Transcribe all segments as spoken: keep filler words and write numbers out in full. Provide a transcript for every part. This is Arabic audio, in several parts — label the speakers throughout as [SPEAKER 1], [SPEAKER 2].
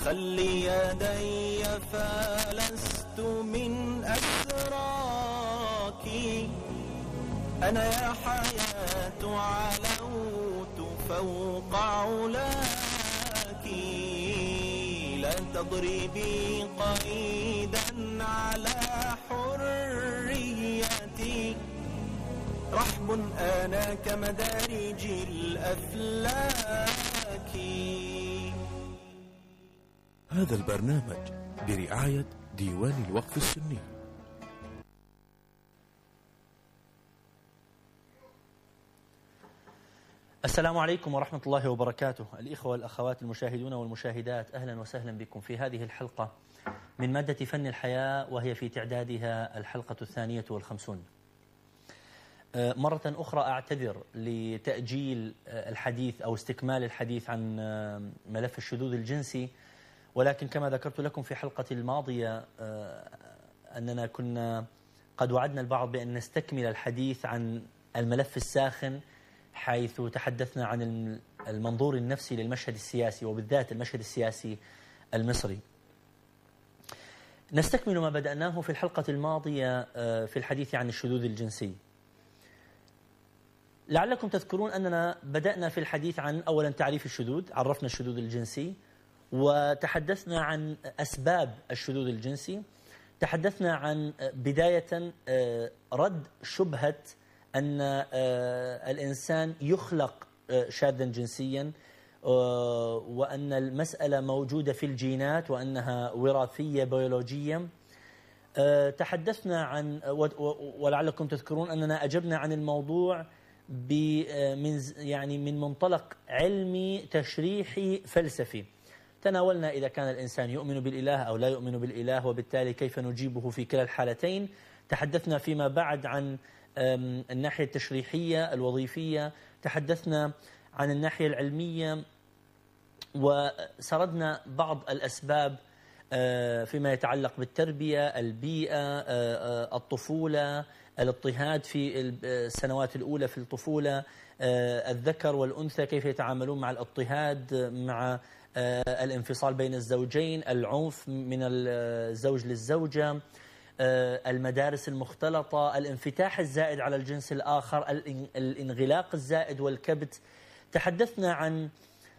[SPEAKER 1] خلي يدي فلست من أسراك، أنا يا حياة علوت فوق علاك، لا تضربي قيدا على حريتي، رحب أنا كمدارج الأفلاك.
[SPEAKER 2] هذا البرنامج برعاية ديوان الوقف السني.
[SPEAKER 3] السلام عليكم ورحمة الله وبركاته. الإخوة والأخوات المشاهدون والمشاهدات، أهلا وسهلا بكم في هذه الحلقة من مادة فن الحياة، وهي في تعدادها الحلقة الثانية والخمسون. مرة أخرى أعتذر لتأجيل الحديث أو استكمال الحديث عن ملف الشذوذ الجنسي، ولكن كما ذكرت لكم في حلقة الماضية أننا كنا قد وعدنا البعض بأن نستكمل الحديث عن الملف الساخن، حيث تحدثنا عن المنظور النفسي للمشهد السياسي، وبالذات المشهد السياسي المصري. نستكمل ما بدأناه في الحلقة الماضية في الحديث عن الشذوذ الجنسي. لعلكم تذكرون أننا بدأنا في الحديث عن أولا تعريف الشذوذ، عرفنا الشذوذ الجنسي، وتحدثنا عن أسباب الشذوذ الجنسي. تحدثنا عن بداية رد شبهة أن الإنسان يخلق شاذا جنسيا، وأن المسألة موجودة في الجينات وأنها وراثية بيولوجية. تحدثنا عن، ولعلكم تذكرون أننا أجبنا عن الموضوع من يعني من منطلق علمي تشريحي فلسفي. تناولنا إذا كان الإنسان يؤمن بالإله أو لا يؤمن بالإله، وبالتالي كيف نجيبه في كلا الحالتين. تحدثنا فيما بعد عن الناحية التشريحية الوظيفية، تحدثنا عن الناحية العلمية، وسردنا بعض الأسباب فيما يتعلق بالتربية، البيئة، الطفولة، الاضطهاد في السنوات الأولى في الطفولة، الذكر والأنثى كيف يتعاملون مع الاضطهاد، مع الانفصال بين الزوجين، العنف من الزوج للزوجة، المدارس المختلطة، الانفتاح الزائد على الجنس الآخر، الانغلاق الزائد والكبت. تحدثنا عن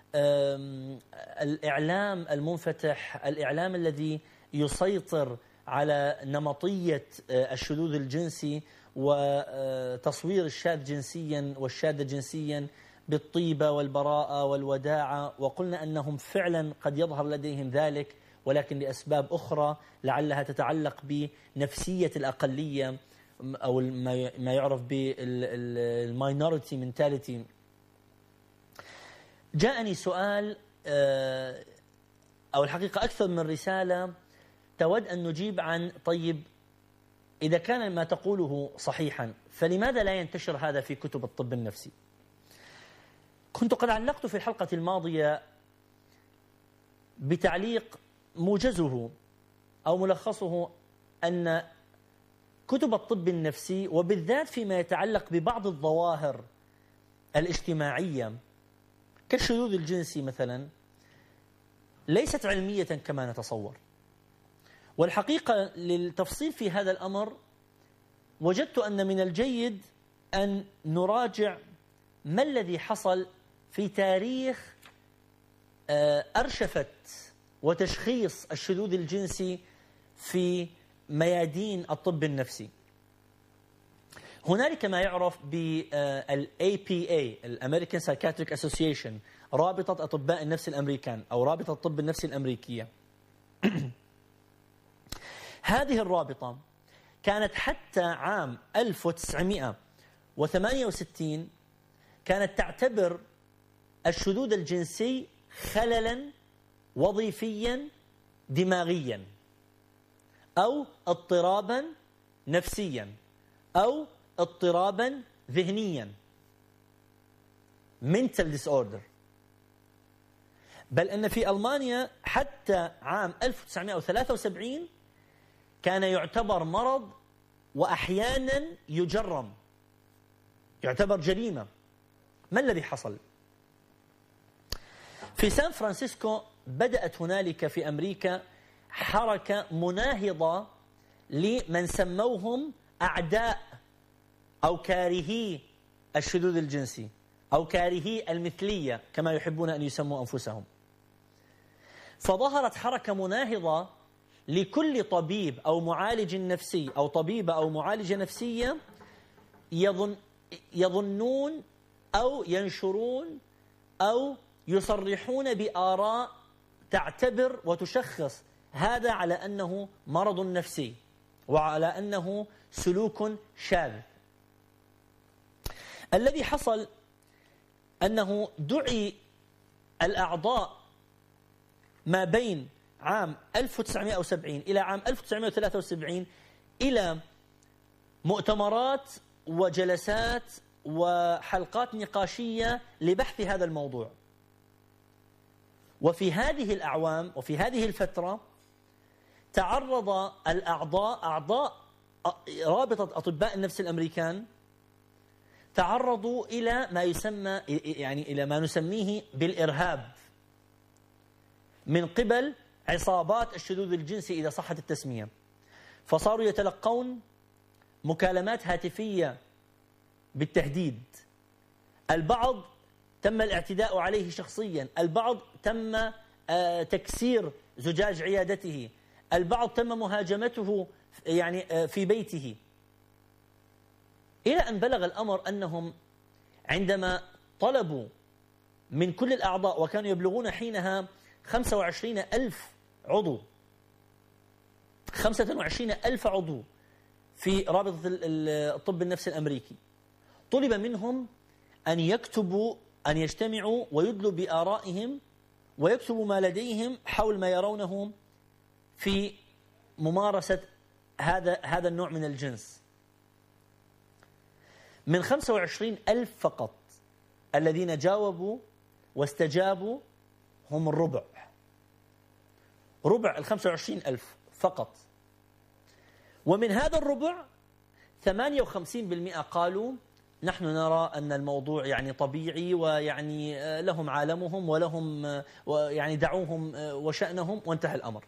[SPEAKER 3] الإعلام المنفتح، الإعلام الذي يسيطر على نمطية الشذوذ الجنسي وتصوير الشاذ جنسيا والشاذ جنسيا بالطيبة والبراءة والوداعة، وقلنا أنهم فعلا قد يظهر لديهم ذلك، ولكن لأسباب أخرى لعلها تتعلق بنفسية الأقلية أو ما يعرف بالماينورتي منتاليتي. جاءني سؤال أو الحقيقة أكثر من رسالة تود أن نجيب عن، طيب إذا كان ما تقوله صحيحا فلماذا لا ينتشر هذا في كتب الطب النفسي؟ كنت قد علقت في الحلقة الماضية بتعليق موجزه أو ملخصه أن كتب الطب النفسي، وبالذات فيما يتعلق ببعض الظواهر الاجتماعية كالشذوذ الجنسي مثلا، ليست علمية كما نتصور. والحقيقة للتفصيل في هذا الأمر وجدت أن من الجيد أن نراجع ما الذي حصل في تاريخ أرشفة وتشخيص الشذوذ الجنسي في ميادين الطب النفسي. هنالك ما يعرف بال إيه بي إيه الأمريكان سايكاتريك أسوسيشن، رابطة أطباء النفس الأمريكان أو رابطة الطب النفسي الأمريكية. هذه الرابطة كانت حتى عام ألف وتسعمائة وثمانية وستين كانت تعتبر الشذوذ الجنسي خللا وظيفيا دماغيا أو اضطرابا نفسيا أو اضطرابا ذهنيا mental disorder. بل أن في ألمانيا حتى عام ألف وتسعمائة وثلاثة وسبعين كان يعتبر مرض وأحيانا يجرم، يعتبر جريمة. ما الذي حصل؟ في سان فرانسيسكو بدأت هنالك في أمريكا حركة مناهضة لمن سموهم أعداء أو كارهي الشذوذ الجنسي أو كارهي المثلية كما يحبون أن يسموا أنفسهم. فظهرت حركة مناهضة لكل طبيب أو معالج نفسي أو طبيبة أو معالجة نفسية يظن يظنون أو ينشرون أو يصرحون بآراء تعتبر وتشخص هذا على أنه مرض نفسي وعلى أنه سلوك شاذ. الذي حصل أنه دعي الأعضاء ما بين عام ألف وتسعمائة وسبعين إلى عام ألف وتسعمائة وثلاثة وسبعين إلى مؤتمرات وجلسات وحلقات نقاشية لبحث هذا الموضوع. وفي هذه الأعوام وفي هذه الفترة تعرض الأعضاء أعضاء رابطة أطباء النفس الأمريكان تعرضوا إلى ما يسمى يعني إلى ما نسميه بالإرهاب من قبل عصابات الشذوذ الجنسي إذا صحت التسمية. فصاروا يتلقون مكالمات هاتفية بالتهديد. البعض تم الاعتداء عليه شخصيا، البعض تم تكسير زجاج عيادته، البعض تم مهاجمته يعني في بيته، إلى أن بلغ الأمر أنهم عندما طلبوا من كل الأعضاء، وكانوا يبلغون حينها خمسة وعشرين ألف عضو خمسة وعشرين ألف عضو في رابطة الطب النفسي الأمريكي، طلب منهم أن يكتبوا أن يجتمعوا ويدلوا بآرائهم ويكتبوا ما لديهم حول ما يرونه في ممارسة هذا هذا النوع من الجنس. من خمسة وعشرين ألف فقط الذين جاوبوا واستجابوا هم الربع ربع ال خمسة وعشرين ألف فقط. ومن هذا الربع ثمانية وخمسين بالمئة قالوا نحن نرى أن الموضوع يعني طبيعي ويعني لهم عالمهم ولهم يعني دعوهم وشأنهم وانتهى الأمر.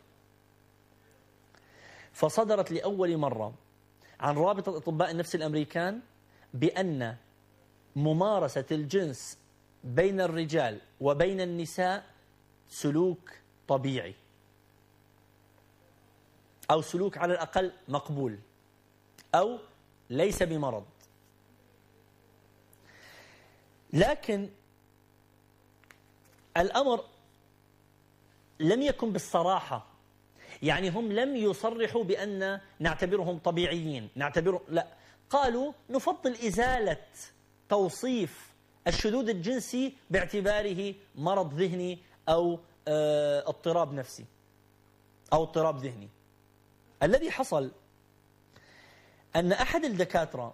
[SPEAKER 3] فصدرت لأول مرة عن رابطة أطباء النفس الأمريكان بأن ممارسة الجنس بين الرجال وبين النساء سلوك طبيعي أو سلوك على الأقل مقبول أو ليس بمرض. لكن الأمر لم يكن بالصراحة، يعني هم لم يصرحوا بأن نعتبرهم طبيعيين، نعتبر لا، قالوا نفضل إزالة توصيف الشذوذ الجنسي باعتباره مرض ذهني أو آه اضطراب نفسي أو اضطراب ذهني. الذي حصل أن أحد الدكاترة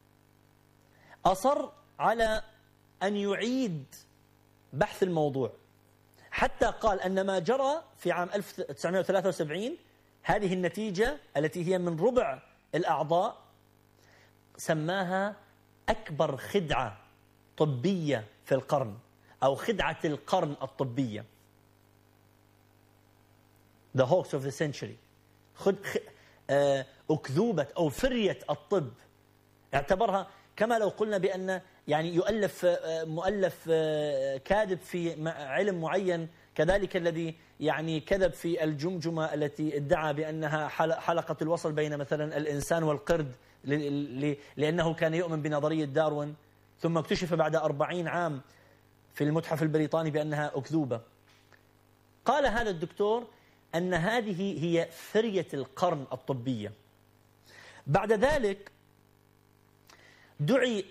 [SPEAKER 3] أصر على أن يعيد بحث الموضوع، حتى قال أن ما جرى في عام ألف وتسعمائة وثلاثة وسبعين هذه النتيجة التي هي من ربع الأعضاء سماها أكبر خدعة طبية في القرن أو خدعة القرن الطبية، The hoax of the century، خد أكذوبة أو فرية الطب. اعتبرها كما لو قلنا بأن يعني يؤلف مؤلف كاذب في علم معين، كذلك الذي يعني كذب في الجمجمة التي ادعى بأنها حلقة الوصل بين مثلا الإنسان والقرد لأنه كان يؤمن بنظرية داروين، ثم اكتشف بعد أربعين عام في المتحف البريطاني بأنها أكذوبة. قال هذا الدكتور أن هذه هي فرية القرن الطبية. بعد ذلك دعي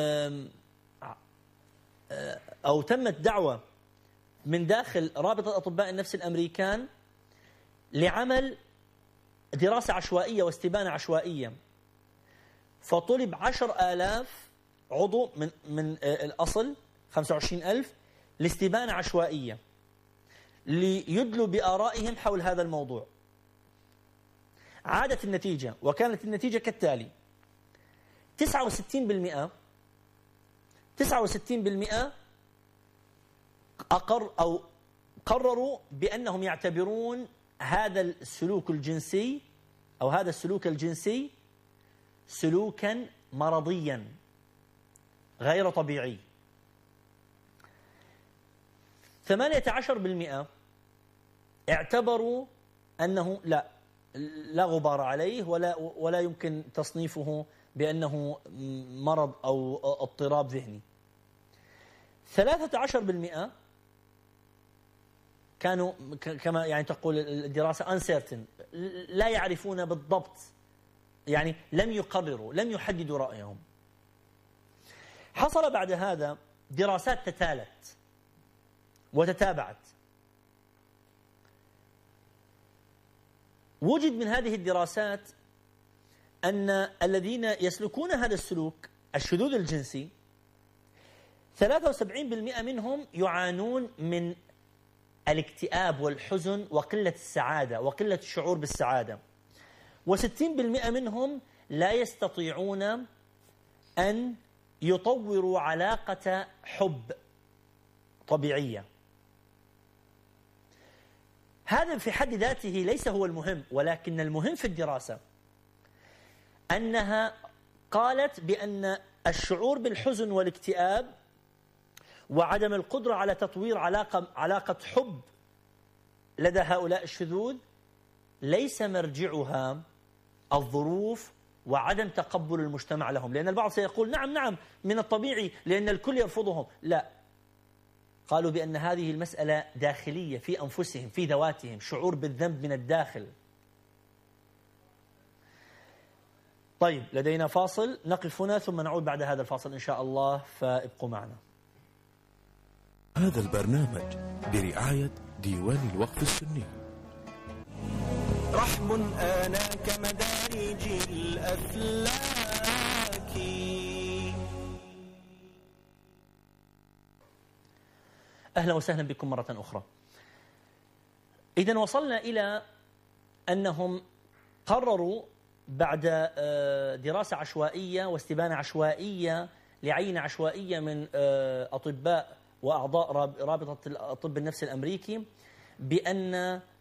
[SPEAKER 3] أو تمت دعوة من داخل رابطة أطباء النفس الأمريكان لعمل دراسة عشوائية واستبانة عشوائية، فطلب عشر آلاف عضو من من الأصل خمسة وعشرين ألف لاستبانة عشوائية ليدلوا بآرائهم حول هذا الموضوع. عادت النتيجة وكانت النتيجة كالتالي: تسعة وستين بالمئة تسعة وستين بالمئة أقر أو قرروا بأنهم يعتبرون هذا السلوك الجنسي أو هذا السلوك الجنسي سلوكا مرضيا غير طبيعي. ثمانية عشر بالمئة اعتبروا أنه لا لا غبار عليه ولا ولا يمكن تصنيفه بأنه مرض أو اضطراب ذهني. ثلاثة عشر بالمئة كانوا كما يعني تقول الدراسة uncertain، لا يعرفون بالضبط، يعني لم يقرروا، لم يحددوا رأيهم. حصل بعد هذا دراسات تتالت وتتابعت. وجد من هذه الدراسات أن الذين يسلكون هذا السلوك الشذوذ الجنسي ثلاثة وسبعين بالمئة منهم يعانون من الاكتئاب والحزن وقلة السعادة وقلة الشعور بالسعادة، وستين بالمئة منهم لا يستطيعون أن يطوروا علاقة حب طبيعية. هذا في حد ذاته ليس هو المهم، ولكن المهم في الدراسة أنها قالت بأن الشعور بالحزن والاكتئاب وعدم القدرة على تطوير علاقة علاقة حب لدى هؤلاء الشذوذ ليس مرجعها الظروف وعدم تقبل المجتمع لهم، لأن البعض سيقول نعم نعم من الطبيعي لأن الكل يرفضهم. لا، قالوا بأن هذه المسألة داخلية في أنفسهم، في ذواتهم، شعور بالذنب من الداخل. طيب، لدينا فاصل نقف هنا ثم نعود بعد هذا الفاصل إن شاء الله، فابقوا معنا.
[SPEAKER 2] هذا البرنامج برعاية ديوان الوقف السني.
[SPEAKER 1] رحب آناك مدارج الأفلاك.
[SPEAKER 3] أهلا وسهلا بكم مرة أخرى. إذن وصلنا إلى أنهم قرروا بعد دراسة عشوائية واستبانة عشوائية لعينة عشوائية من أطباء وأعضاء رابطة الطب النفسي الأمريكي بأن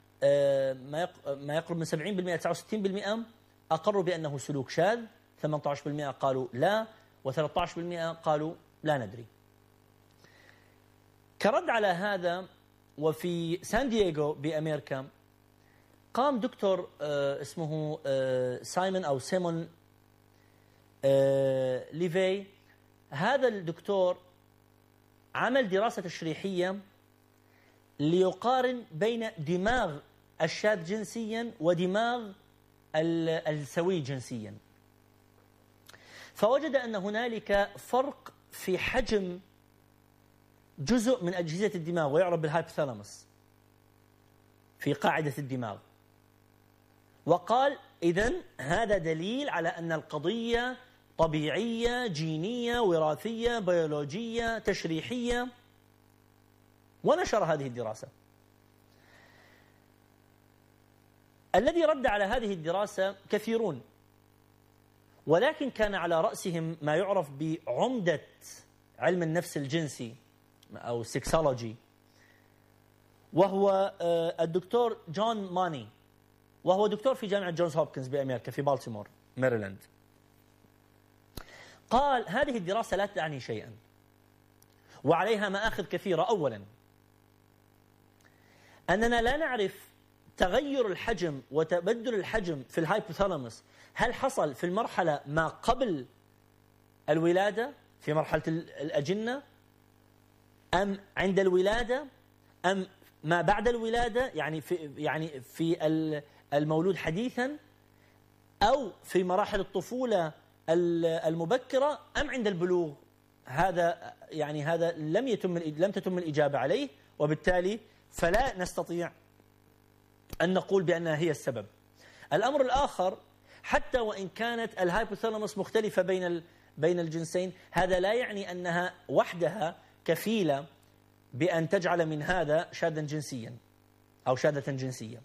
[SPEAKER 3] ما يقرب من سبعين بالمئة تسعة وستين بالمئة أقروا بأنه سلوك شاذ، ثمانية عشر بالمئة قالوا لا، وثلاثة عشر بالمئة قالوا لا ندري. كرد على هذا، وفي سان دييغو بأمريكا قام دكتور اسمه سايمون أو سيمون ليفي. هذا الدكتور عمل دراسة تشريحية ليقارن بين دماغ الشاذ جنسيا ودماغ السوي جنسيا، فوجد أن هنالك فرق في حجم جزء من أجهزة الدماغ ويعرف بالهايبوثالاموس في قاعدة الدماغ، وقال إذن هذا دليل على أن القضية طبيعية جينية وراثية بيولوجية تشريحية، ونشر هذه الدراسة. الذي رد على هذه الدراسة كثيرون، ولكن كان على رأسهم ما يعرف بعمدة علم النفس الجنسي أو سيكسولوجي، وهو الدكتور جون ماني، وهو دكتور في جامعة جونز هوبكنز بأمريكا في بالتيمور ميريلاند. قال هذه الدراسة لا تعني شيئا وعليها مآخذ كثيرة. أولا، أننا لا نعرف تغير الحجم وتبدل الحجم في الهايبوثالاموس هل حصل في المرحلة ما قبل الولادة في مرحلة الأجنة، أم عند الولادة، أم ما بعد الولادة يعني في يعني في المولود حديثا، أو في مراحل الطفولة المبكرة، أم عند البلوغ. هذا يعني هذا لم يتم لم تتم الإجابة عليه، وبالتالي فلا نستطيع أن نقول بأنها هي السبب. الأمر الآخر، حتى وإن كانت الهايبوثالاموس مختلفة بين بين الجنسين، هذا لا يعني أنها وحدها كفيلة بأن تجعل من هذا شاذا جنسيا أو شاذة جنسية.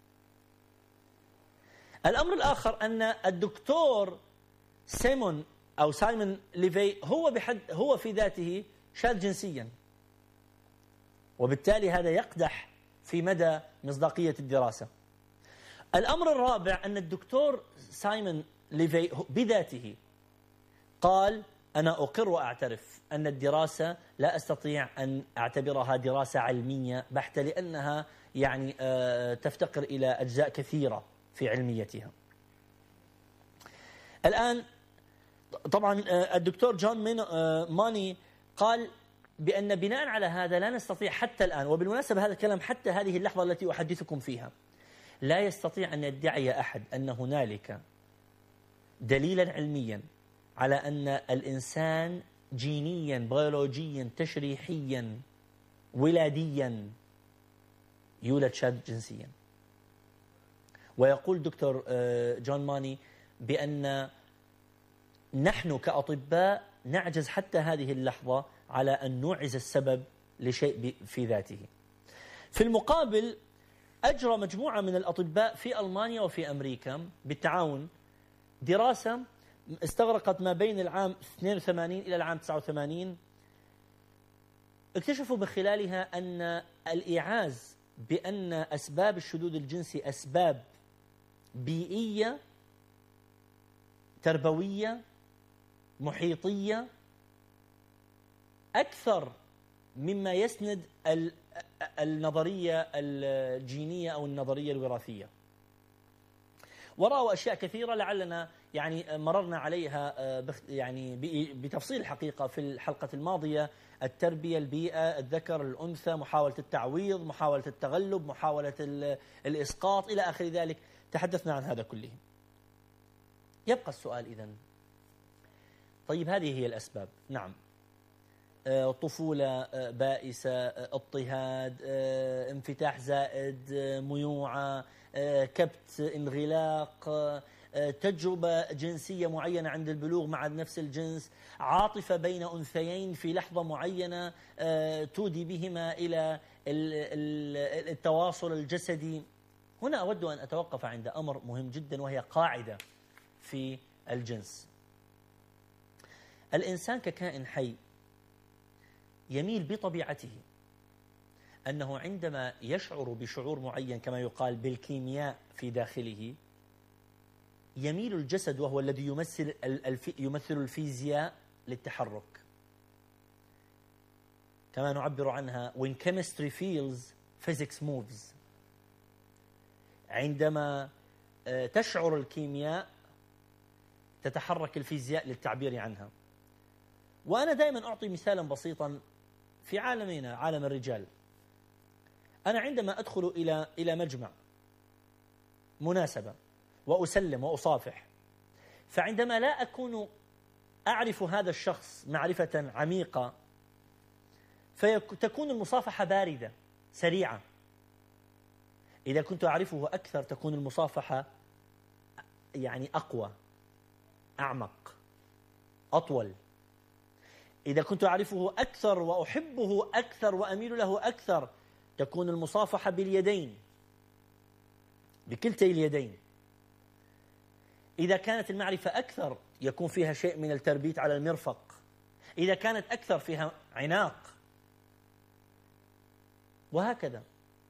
[SPEAKER 3] الأمر الآخر أن الدكتور سيمون أو سايمون ليفي هو بحد هو في ذاته شاذ جنسيا، وبالتالي هذا يقدح في مدى مصداقية الدراسة. الأمر الرابع أن الدكتور سايمون ليفي بذاته قال: أنا أقر وأعترف أن الدراسة لا أستطيع أن أعتبرها دراسة علمية بحتة، لأنها يعني تفتقر إلى أجزاء كثيرة في علميتها. الآن طبعا الدكتور جون ماني قال بأن بناء على هذا لا نستطيع حتى الآن، وبالمناسبة هذا الكلام حتى هذه اللحظة التي أحدثكم فيها، لا يستطيع أن يدعي أحد أن هنالك دليلا علميا على أن الإنسان جينيا بيولوجيا تشريحيا ولاديا يولد شاذ جنسيا. ويقول دكتور جون ماني بأن نحن كأطباء نعجز حتى هذه اللحظة على أن نوعز السبب لشيء في ذاته. في المقابل أجرى مجموعة من الأطباء في ألمانيا وفي أمريكا بالتعاون دراسة استغرقت ما بين العام اثنين وثمانين إلى العام تسعة وثمانين. اكتشفوا بخلالها أن الإيعاز بأن أسباب الشذوذ الجنسي أسباب بيئية تربوية محيطية أكثر مما يسند النظرية الجينية أو النظرية الوراثية. ورأوا أشياء كثيرة لعلنا يعني مررنا عليها يعني بتفصيل الحقيقة في الحلقة الماضية: التربية، البيئة، الذكر، الأنثى، محاولة التعويض، محاولة التغلب، محاولة الإسقاط إلى آخر ذلك. تحدثنا عن هذا كله. يبقى السؤال إذن، طيب هذه هي الأسباب، نعم، طفولة بائسة، اضطهاد، انفتاح زائد، ميوعة، كبت، انغلاق، تجربة جنسية معينة عند البلوغ مع نفس الجنس، عاطفة بين أنثيين في لحظة معينة تودي بهما إلى التواصل الجسدي. هنا أود أن أتوقف عند أمر مهم جدا، وهي قاعدة في الجنس. الإنسان ككائن حي يميل بطبيعته أنه عندما يشعر بشعور معين كما يقال بالكيمياء في داخله، يميل الجسد وهو الذي يمثل يمثل الفيزياء للتحرك، كما نعبر عنها when chemistry feels physics moves. عندما تشعر الكيمياء تتحرك الفيزياء للتعبير عنها. وأنا دائما أعطي مثالا بسيطا في عالمنا عالم الرجال. أنا عندما أدخل إلى إلى مجمع مناسبة وأسلم وأصافح، فعندما لا أكون أعرف هذا الشخص معرفة عميقة فتكون المصافحة باردة سريعة. إذا كنت أعرفه أكثر تكون المصافحة يعني أقوى، أعمق، أطول. إذا كنت أعرفه أكثر وأحبه أكثر وأميل له أكثر تكون المصافحة باليدين، بكلتي اليدين. إذا كانت المعرفة أكثر يكون فيها شيء من التربيت على المرفق. إذا كانت أكثر فيها عناق، وهكذا.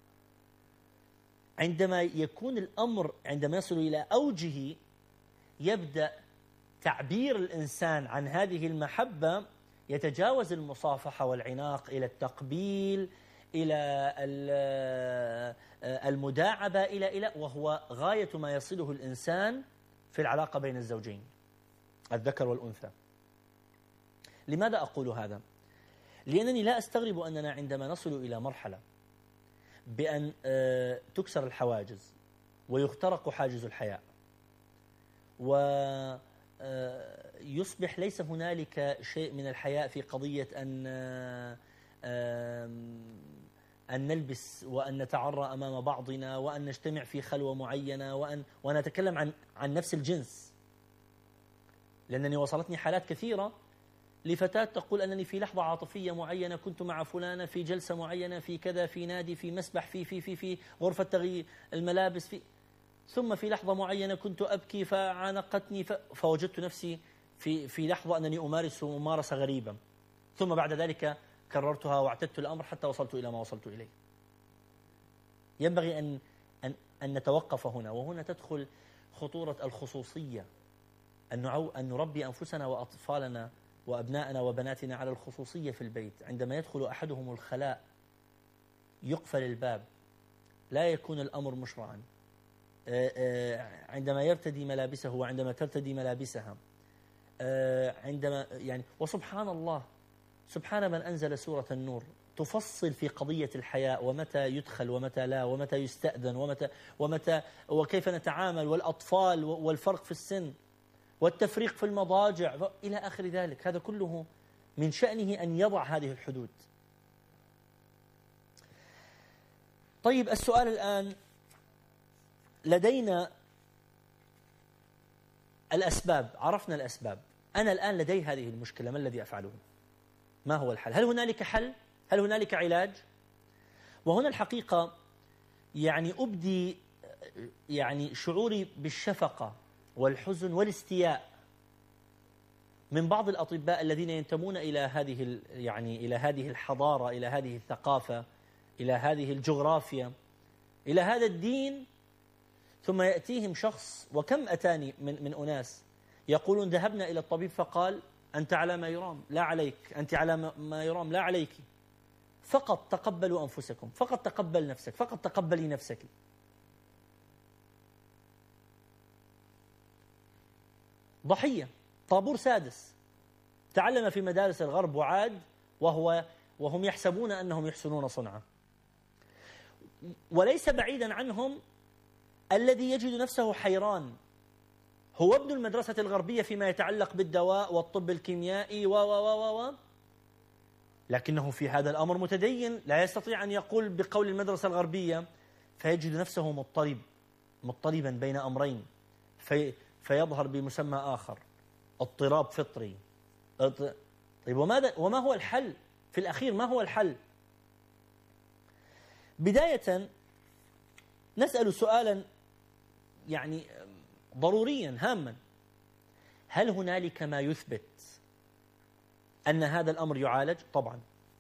[SPEAKER 3] عندما يكون الأمر عندما يصل إلى أوجه يبدأ تعبير الإنسان عن هذه المحبة يتجاوز المصافحة والعناق إلى التقبيل، إلى المداعبة، إلى إلى وهو غاية ما يصله الإنسان في العلاقة بين الزوجين الذكر والأنثى. لماذا أقول هذا؟ لأنني لا أستغرب أننا عندما نصل إلى مرحلة بأن تكسر الحواجز ويخترق حاجز الحياء ويصبح ليس هنالك شيء من الحياء في قضية أن أن نلبس وأن نتعرى أمام بعضنا وأن نجتمع في خلوة معينة وأن ونتكلم عن عن نفس الجنس. لأنني وصلتني حالات كثيرة لفتاة تقول أنني في لحظة عاطفية معينة كنت مع فلانة في جلسة معينة في كذا، في نادي، في مسبح، في في في في غرفة تغيير الملابس، في ثم في لحظة معينة كنت أبكي فعانقتني فوجدت نفسي في في لحظة أنني أمارس ممارسة غريبة، ثم بعد ذلك كررتها واعتدت الأمر حتى وصلت إلى ما وصلت إليه. ينبغي أن أن أن نتوقف هنا، وهنا تدخل خطورة الخصوصية، أن نعو أن نربي أنفسنا وأطفالنا وأبناءنا وبناتنا على الخصوصية في البيت. عندما يدخل أحدهم الخلاء يقفل الباب، لا يكون الأمر مشرعا. عندما يرتدي ملابسه وعندما ترتدي ملابسها، عندما يعني وسبحان الله، سبحان من أنزل سورة النور تفصل في قضية الحياء، ومتى يدخل ومتى لا، ومتى يستأذن ومتى ومتى وكيف نتعامل، والأطفال والفرق في السن والتفريق في المضاجع إلى آخر ذلك. هذا كله من شأنه أن يضع هذه الحدود. طيب السؤال الآن، لدينا الأسباب، عرفنا الأسباب، أنا الآن لدي هذه المشكلة، ما الذي أفعله؟ ما هو الحل؟ هل هنالك حل؟ هل هنالك علاج؟ وهنا الحقيقة يعني أبدي يعني شعوري بالشفقة والحزن والاستياء من بعض الأطباء الذين ينتمون إلى هذه يعني إلى هذه الحضارة، إلى هذه الثقافة، إلى هذه الجغرافيا، إلى هذا الدين، ثم يأتيهم شخص، وكم أتاني من من أناس يقولون ذهبنا إلى الطبيب فقال أنت على ما يرام لا عليك، أنت على ما يرام لا عليك، فقط تقبلوا أنفسكم، فقط تقبل نفسك، فقط تقبلي نفسك. ضحية، طابور سادس، تعلم في مدارس الغرب وعاد وهو وهم يحسبون أنهم يحسنون صنعا. وليس بعيدا عنهم الذي يجد نفسه حيران، هو ابن المدرسة الغربية فيما يتعلق بالدواء والطب الكيميائي و و و و لكنه في هذا الأمر متدين، لا يستطيع أن يقول بقول المدرسة الغربية، فيجد نفسه مضطرب مضطربا بين أمرين، في فيظهر بمسمى آخر، اضطراب فطري. طيب وماذا وما هو الحل؟ في الأخير ما هو الحل؟ بداية نسأل سؤالا يعني ضروريا هاما، هل هنالك ما يثبت أن هذا الأمر يعالج؟ طبعا.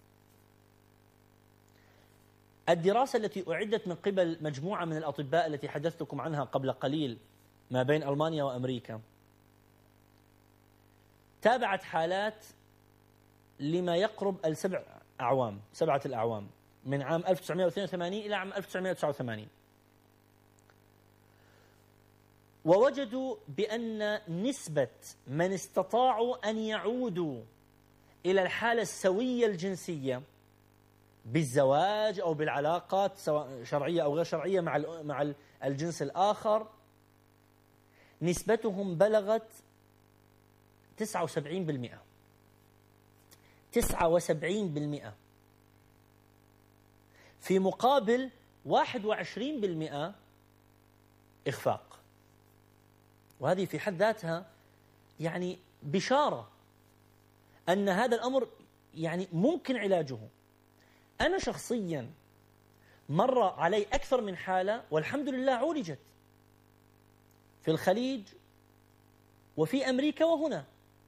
[SPEAKER 3] الدراسة التي أعدت من قبل مجموعة من الأطباء التي حدثتكم عنها قبل قليل ما بين ألمانيا وأمريكا تابعت حالات لما يقرب السبع أعوام سبعة الأعوام من عام ألف وتسعمائة واثنين وثمانين إلى عام ألف وتسعمائة وتسعة وثمانين، ووجدوا بأن نسبة من استطاعوا أن يعودوا إلى الحالة السوية الجنسية بالزواج أو بالعلاقات سواء شرعية أو غير شرعية مع مع الجنس الآخر، نسبتهم بلغت تسعة وسبعين بالمئة تسعة وسبعين بالمئة في مقابل واحد وعشرين بالمئة إخفاق. وهذه في حد ذاتها يعني بشارة أن هذا الأمر يعني ممكن علاجه. أنا شخصيا مر علي أكثر من حالة والحمد لله عولجت في الخليج وفي أمريكا وهنا.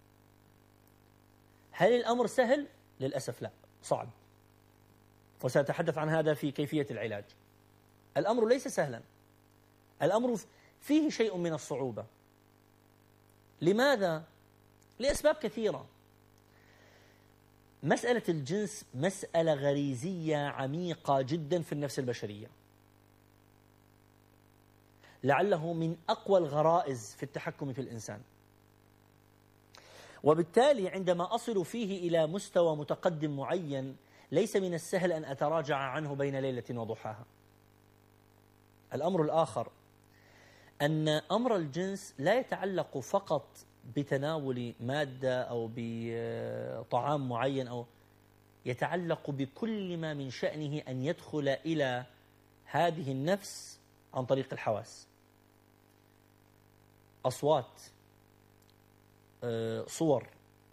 [SPEAKER 3] هل الأمر سهل؟ للأسف لا، صعب، وسأتحدث عن هذا في كيفية العلاج. الأمر ليس سهلا، الأمر فيه شيء من الصعوبة. لماذا؟ لأسباب كثيرة. مسألة الجنس مسألة غريزية عميقة جدا في النفس البشرية، لعله من أقوى الغرائز في التحكم في الإنسان، وبالتالي عندما أصل فيه إلى مستوى متقدم معين ليس من السهل أن أتراجع عنه بين ليلة وضحاها. الأمر الآخر أن أمر الجنس لا يتعلق فقط بتناول مادة أو بطعام معين، أو يتعلق بكل ما من شأنه أن يدخل إلى هذه النفس عن طريق الحواس. أصوات، صور،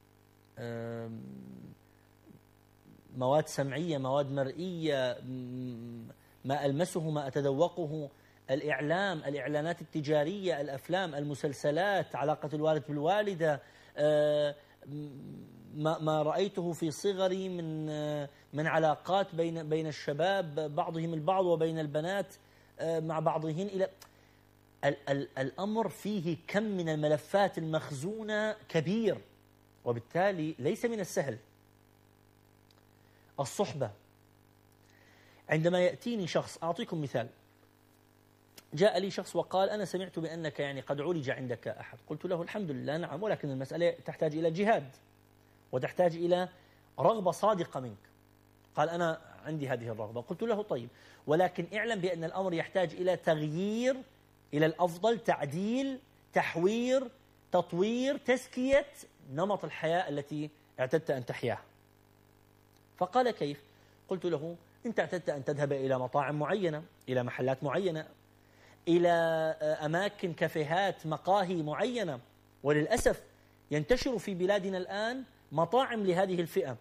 [SPEAKER 3] مواد سمعية، مواد مرئية، ما ألمسه، ما أتذوقه، الإعلام، الإعلانات التجارية، الأفلام، المسلسلات، علاقة الوالد بالوالدة، ما ما رأيته في صغري من من علاقات بين بين الشباب بعضهم البعض وبين البنات مع بعضهن، إلى ال ال الأمر فيه كم من الملفات المخزونة كبير، وبالتالي ليس من السهل. الصحبة، عندما يأتيني شخص، أعطيكم مثال، جاء لي شخص وقال أنا سمعت بأنك يعني قد عولج عندك أحد. قلت له الحمد لله نعم، ولكن المسألة تحتاج إلى جهاد وتحتاج إلى رغبة صادقة منك. قال أنا عندي هذه الرغبة. قلت له طيب، ولكن اعلم بأن الأمر يحتاج إلى تغيير إلى الأفضل، تعديل، تحوير، تطوير، تزكية نمط الحياة التي اعتدت أن تحياها. فقال كيف؟ قلت له أنت اعتدت أن تذهب إلى مطاعم معينة، إلى محلات معينة، إلى أماكن كافيهات، مقاهي معينة، وللأسف ينتشر في بلادنا الآن مطاعم لهذه الفئة،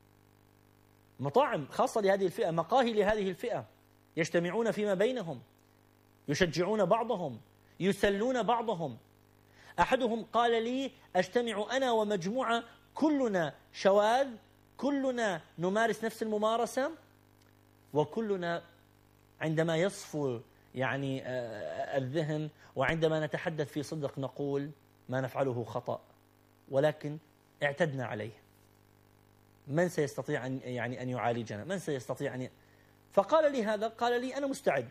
[SPEAKER 3] مطاعم خاصة لهذه الفئة، مقاهي لهذه الفئة، يجتمعون فيما بينهم، يشجعون بعضهم، يسلون بعضهم. أحدهم قال لي أجتمع أنا ومجموعة كلنا شواذ، كلنا نمارس نفس الممارسة، وكلنا عندما يصفو يعني الذهن وعندما نتحدث في صدق نقول ما نفعله خطأ، ولكن اعتدنا عليه. من سيستطيع أن يعني أن يعالجنا؟ من سيستطيع أن ي... فقال لي هذا، قال لي أنا مستعد.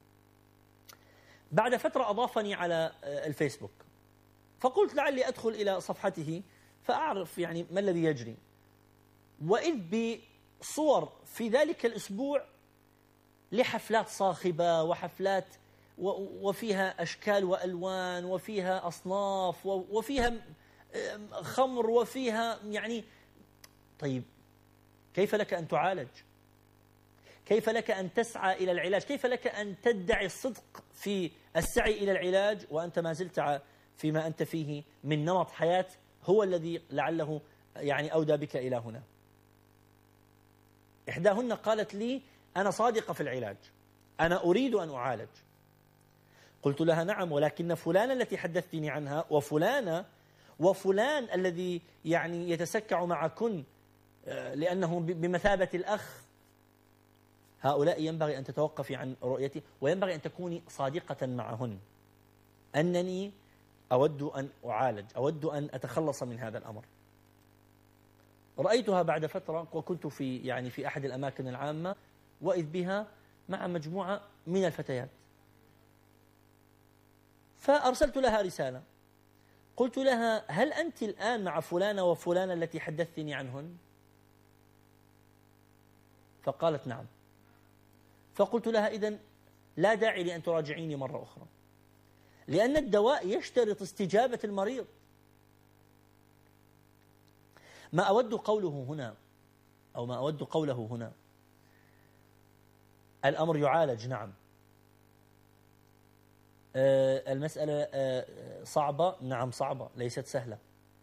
[SPEAKER 3] بعد فترة أضافني على الفيسبوك، فقلت لعلي أدخل إلى صفحته فأعرف يعني ما الذي يجري، وإذ بصور في ذلك الأسبوع لحفلات صاخبة وحفلات وفيها أشكال وألوان وفيها أصناف وفيها خمر وفيها يعني. طيب كيف لك أن تعالج؟ كيف لك أن تسعى إلى العلاج؟ كيف لك أن تدعي الصدق في السعي إلى العلاج وأنت ما زلت فيما أنت فيه من نمط حياة هو الذي لعله يعني أودى بك إلى هنا؟ إحداهن قالت لي أنا صادقة في العلاج، أنا أريد أن أعالج. قلت لها نعم، ولكن فلانة التي حدثتني عنها وفلانة وفلان الذي يعني يتسكع معكن لأنه بمثابة الأخ، هؤلاء ينبغي أن تتوقفي عن رؤيتي، وينبغي أن تكوني صادقة معهن أنني أود أن أعالج، أود أن أتخلص من هذا الأمر. رأيتها بعد فترة وكنت في يعني في أحد الأماكن العامة، وإذ بها مع مجموعة من الفتيات، فأرسلت لها رسالة قلت لها هل أنت الآن مع فلانة وفلانة التي حدثتني عنهن؟ فقالت نعم. فقلت لها إذن لا داعي لأن تراجعيني مرة أخرى، لأن الدواء يشترط استجابة المريض. ما أود قوله هنا أو ما أود قوله هنا، الأمر يعالج نعم، آه المسألة آه صعبة نعم، صعبة ليست سهلة،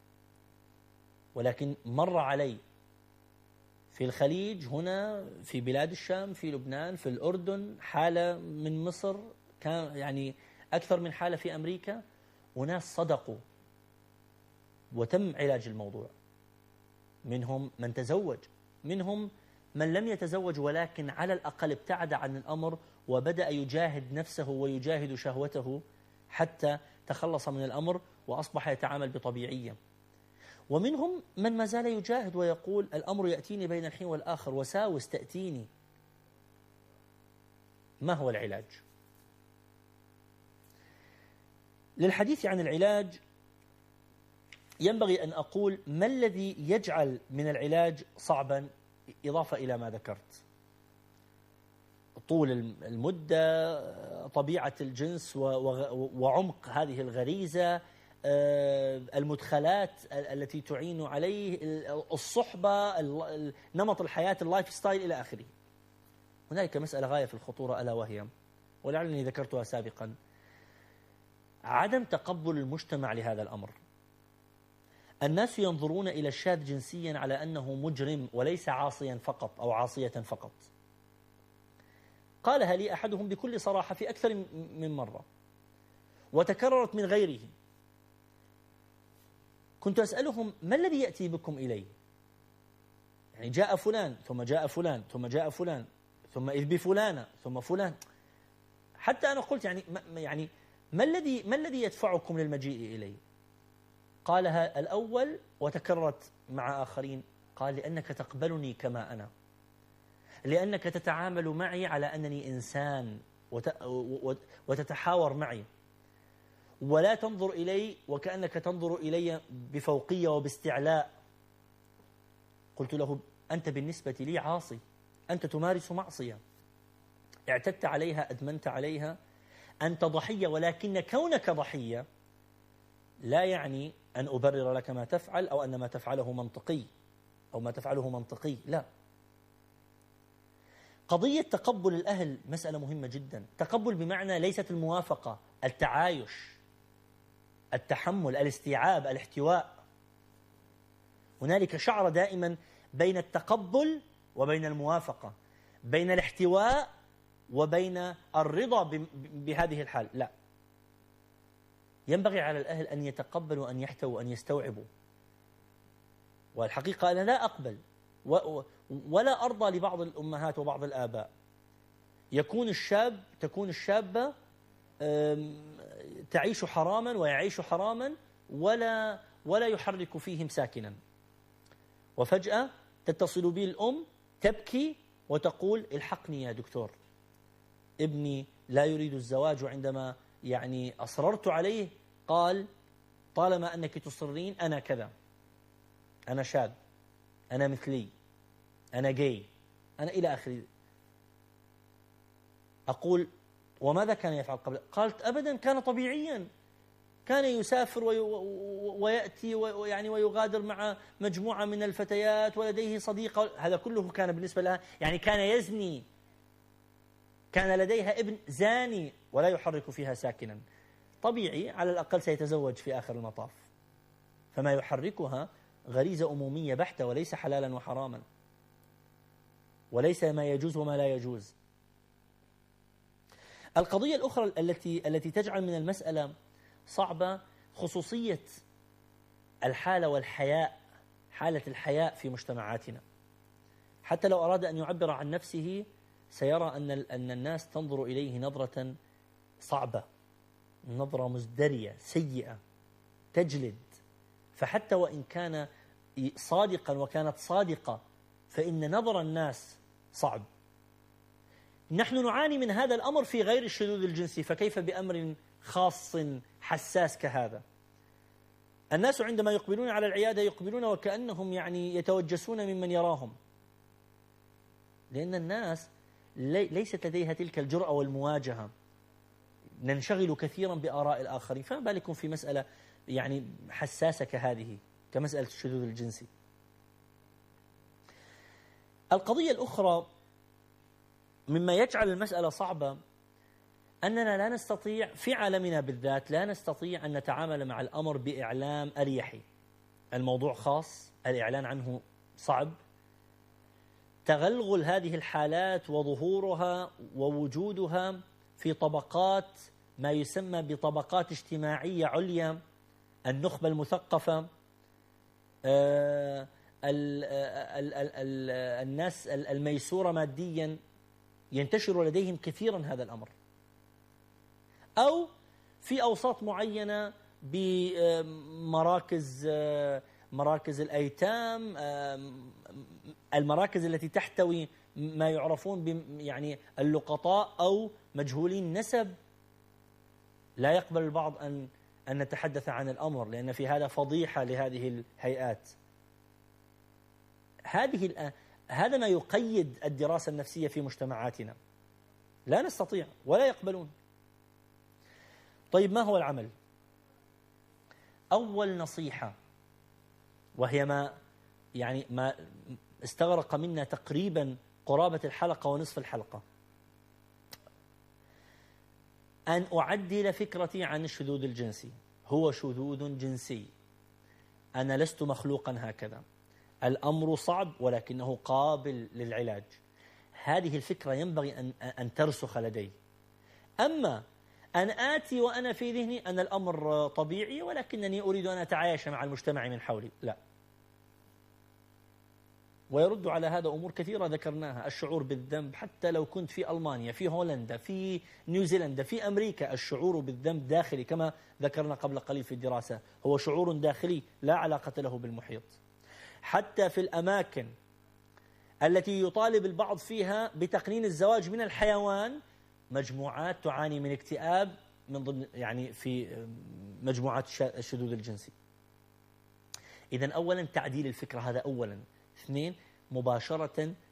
[SPEAKER 3] ولكن مر علي في الخليج، هنا في بلاد الشام، في لبنان، في الأردن، حالة من مصر، كان يعني أكثر من حالة في أمريكا، وناس صدقوا وتم علاج الموضوع. منهم من تزوج، منهم من لم يتزوج ولكن على الأقل ابتعد عن الأمر وبدأ يجاهد نفسه ويجاهد شهوته حتى تخلص من الأمر وأصبح يتعامل بطبيعية. ومنهم من ما زال يجاهد ويقول الأمر يأتيني بين الحين والآخر، وساوس تأتيني. ما هو العلاج؟ للحديث عن العلاج ينبغي أن أقول ما الذي يجعل من العلاج صعبا، إضافة إلى ما ذكرت: طول المدة، طبيعة الجنس وعمق هذه الغريزة، المدخلات التي تعين عليه، الصحبة، نمط الحياة، اللايف ستايل إلى آخره. هناك مسألة غاية في الخطورة، ألا وهي، ولعلني ذكرتها سابقا، عدم تقبل المجتمع لهذا الأمر. الناس ينظرون إلى الشاذ جنسيا على أنه مجرم وليس عاصيا فقط أو عاصية فقط. قالها لي أحدهم بكل صراحة في أكثر من مرة، وتكررت من غيره. كنت أسألهم ما الذي يأتي بكم إلي؟ يعني جاء فلان ثم جاء فلان ثم جاء فلان ثم إذ بفلانة ثم فلان، حتى أنا قلت يعني ما يعني ما الذي ما الذي يدفعكم للمجيء إلي؟ قالها الأول وتكررت مع آخرين، قال لأنك تقبلني كما أنا، لأنك تتعامل معي على أنني إنسان وتتحاور معي، ولا تنظر إلي وكأنك تنظر إلي بفوقية وباستعلاء. قلت له أنت بالنسبة لي عاصي، أنت تمارس معصية، اعتدت عليها، أدمنت عليها، أنت ضحية، ولكن كونك ضحية لا يعني أن أبرر لك ما تفعل أو أن ما تفعله منطقي أو ما تفعله منطقي، لا. قضية تقبل الأهل مسألة مهمة جدا. تقبل بمعنى ليست الموافقة، التعايش، التحمل، الاستيعاب، الاحتواء. هنالك شعرة دائما بين التقبل وبين الموافقة، بين الاحتواء وبين الرضا بهذه الحال. لا، ينبغي على الأهل أن يتقبلوا، أن يحتووا، أن يستوعبوا. والحقيقة أنا لا أقبل ولا أرضى لبعض الأمهات وبعض الآباء يكون الشاب تكون الشابة تعيش حراما ويعيش حراما ولا ولا يحرك فيهم ساكنا، وفجأة تتصل بي الأم تبكي وتقول الحقني يا دكتور، ابني لا يريد الزواج، وعندما يعني أصررت عليه قال طالما أنك تصرين أنا كذا، أنا شاذ، أنا مثلي، أنا جاي، أنا إلى آخره. أقول وماذا كان يفعل قبل؟ قالت أبدا، كان طبيعيا، كان يسافر وي ويأتي ويعني ويغادر مع مجموعة من الفتيات ولديه صديقة، هذا كله كان بالنسبة لها يعني كان يزني، كان لديها ابن زاني ولا يحرك فيها ساكنا. طبيعي، على الأقل سيتزوج في آخر المطاف. فما يحركها غريزة أمومية بحتة، وليس حلالا وحراما، وليس ما يجوز وما لا يجوز. القضية الأخرى التي التي تجعل من المسألة صعبة خصوصية الحالة والحياء، حالة الحياء في مجتمعاتنا. حتى لو أراد أن يعبر عن نفسه سيرى أن أن الناس تنظر إليه نظرة صعبة، نظرة مزدرية سيئة تجلد. فحتى وإن كان صادقا وكانت صادقة فإن نظر الناس صعب. نحن نعاني من هذا الأمر في غير الشذوذ الجنسي، فكيف بأمر خاص حساس كهذا؟ الناس عندما يقبلون على العيادة يقبلون وكأنهم يعني يتوجسون ممن يراهم، لأن الناس ليست لديها تلك الجرأة والمواجهة، ننشغل كثيرا بآراء الآخرين، فما بالكم في مسألة يعني حساسة كهذه كمسألة الشذوذ الجنسي. القضية الأخرى مما يجعل المسألة صعبة أننا لا نستطيع في عالمنا بالذات لا نستطيع أن نتعامل مع الأمر بإعلام أريحي. الموضوع خاص، الإعلان عنه صعب، تغلغل هذه الحالات وظهورها ووجودها في طبقات ما يسمى بطبقات اجتماعية عليا، النخبة المثقفة، الناس الميسورة ماديا، ينتشر لديهم كثيرا هذا الأمر. أو في أوساط معينة بمراكز مراكز الأيتام، المراكز التي تحتوي ما يعرفون ب يعني اللقطاء أو مجهولين النسب. لا يقبل البعض أن أن نتحدث عن الأمر لأن في هذا فضيحة لهذه الهيئات. هذه هذا ما يقيد الدراسة النفسية في مجتمعاتنا، لا نستطيع ولا يقبلون. طيب ما هو العمل؟ أول نصيحة، وهي ما يعني ما استغرق منا تقريبا قرابة الحلقة ونصف الحلقة، أن أعدل فكرتي عن الشذوذ الجنسي. هو شذوذ جنسي، أنا لست مخلوقا هكذا، الأمر صعب ولكنه قابل للعلاج. هذه الفكرة ينبغي أن أن ترسخ لدي. أما أن آتي وأنا في ذهني أن الأمر طبيعي ولكنني أريد أن أتعايش مع المجتمع من حولي. لا. ويرد على هذا أمور كثيرة ذكرناها، الشعور بالذنب حتى لو كنت في ألمانيا، في هولندا، في نيوزيلندا، في أمريكا، الشعور بالذنب داخلي كما ذكرنا قبل قليل في الدراسة، هو شعور داخلي لا علاقة له بالمحيط. حتى في الأماكن التي يطالب البعض فيها بتقنين الزواج من الحيوان، مجموعات تعاني من اكتئاب من ضمن يعني في مجموعات الشذوذ الجنسي. إذن أولا تعديل الفكرة، هذا أولا. اثنين، مباشرة